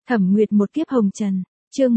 Thẩm Nguyệt một kiếp hồng trần, chương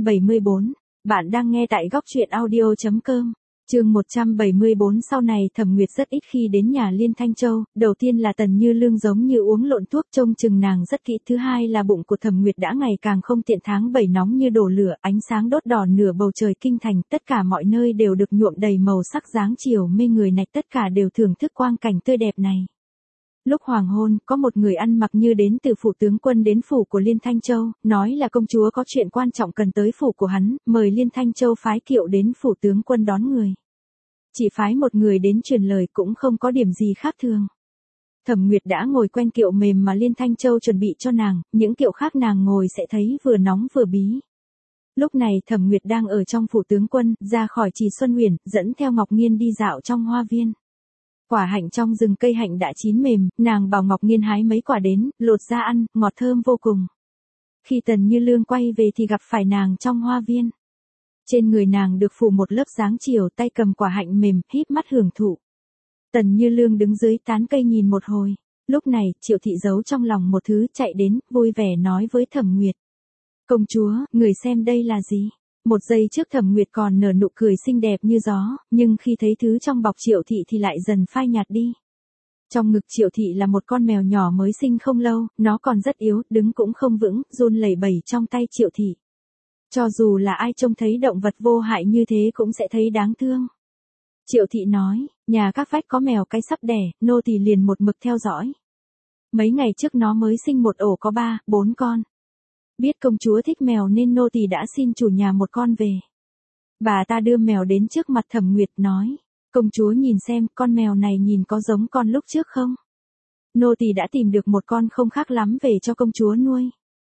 174, bạn đang nghe tại góc truyện audio.com. Chương 174. Sau này Thẩm Nguyệt rất ít khi đến nhà Liên Thanh Châu, đầu tiên là Tần Như Lương giống như uống lộn thuốc trông chừng nàng rất kỹ, thứ hai là bụng của Thẩm Nguyệt đã ngày càng không tiện, tháng 7 nóng như đổ lửa, ánh sáng đốt đỏ nửa bầu trời kinh thành, tất cả mọi nơi đều được nhuộm đầy màu sắc dáng chiều mê người này, tất cả đều thưởng thức quang cảnh tươi đẹp này. Lúc hoàng hôn, có một người ăn mặc như đến từ phủ tướng quân đến phủ của Liên Thanh Châu, nói là công chúa có chuyện quan trọng cần tới phủ của hắn, mời Liên Thanh Châu phái kiệu đến phủ tướng quân đón người. Chỉ phái một người đến truyền lời cũng không có điểm gì khác thường. Thẩm Nguyệt đã ngồi quen kiệu mềm mà Liên Thanh Châu chuẩn bị cho nàng, những kiệu khác nàng ngồi sẽ thấy vừa nóng vừa bí. Lúc này Thẩm Nguyệt đang ở trong phủ tướng quân, ra khỏi Trì Xuân Huyền, dẫn theo Ngọc Nghiên đi dạo trong hoa viên. Quả hạnh trong rừng cây hạnh đã chín mềm, nàng bảo Ngọc Nghiên hái mấy quả đến, lột ra ăn, ngọt thơm vô cùng. Khi Tần Như Lương quay về thì gặp phải nàng trong hoa viên. Trên người nàng được phủ một lớp dáng chiều, tay cầm quả hạnh mềm, híp mắt hưởng thụ. Tần Như Lương đứng dưới tán cây nhìn một hồi. Lúc này, Triệu Thị giấu trong lòng một thứ, chạy đến, vui vẻ nói với Thẩm Nguyệt. Công chúa, người xem đây là gì? Một giây trước Thẩm Nguyệt còn nở nụ cười xinh đẹp như gió, nhưng khi thấy thứ trong bọc Triệu Thị thì lại dần phai nhạt đi. Trong ngực Triệu Thị là một con mèo nhỏ mới sinh không lâu, nó còn rất yếu, đứng cũng không vững, run lẩy bẩy trong tay Triệu Thị. Cho dù là ai trông thấy động vật vô hại như thế cũng sẽ thấy đáng thương. Triệu Thị nói, nhà các vách có mèo cái sắp đẻ, nô tỳ liền một mực theo dõi. Mấy ngày trước nó mới sinh một ổ có 3, 4 con. Biết công chúa thích mèo nên nô tỳ đã xin chủ nhà một con về. Bà ta đưa mèo đến trước mặt Thẩm Nguyệt nói, công chúa nhìn xem con mèo này nhìn có giống con lúc trước không? Nô tỳ đã tìm được một con không khác lắm về cho công chúa nuôi.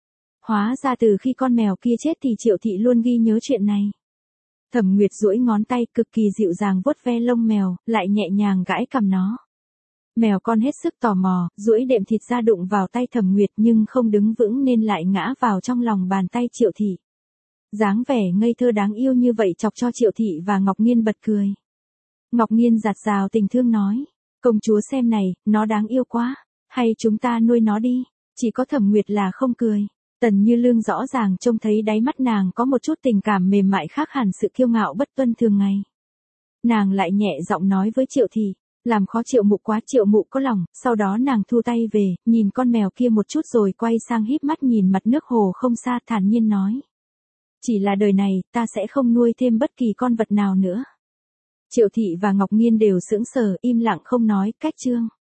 Hóa ra từ khi con mèo kia chết thì Triệu Thị luôn ghi nhớ chuyện này. Thẩm Nguyệt duỗi ngón tay cực kỳ dịu dàng vuốt ve lông mèo, lại nhẹ nhàng gãi cằm nó. Mèo con hết sức tò mò, duỗi đệm thịt ra đụng vào tay Thẩm Nguyệt nhưng không đứng vững nên lại ngã vào trong lòng bàn tay Triệu Thị. Dáng vẻ ngây thơ đáng yêu như vậy chọc cho Triệu Thị và Ngọc Nghiên bật cười. Ngọc Nghiên giặt rào tình thương nói, công chúa xem này, nó đáng yêu quá, hay chúng ta nuôi nó đi. Chỉ có Thẩm Nguyệt là không cười. Tần Như Lương rõ ràng trông thấy đáy mắt nàng có một chút tình cảm mềm mại khác hẳn sự kiêu ngạo bất tuân thường ngày. Nàng lại nhẹ giọng nói với Triệu Thị, làm khó Triệu Mụ quá. Triệu Mụ có lòng, sau đó nàng thu tay về, nhìn con mèo kia một chút rồi quay sang híp mắt nhìn mặt nước hồ không xa, thản nhiên nói. Chỉ là đời này, ta sẽ không nuôi thêm bất kỳ con vật nào nữa. Triệu Thị và Ngọc Nghiên đều sững sờ, im lặng không nói, cách chương.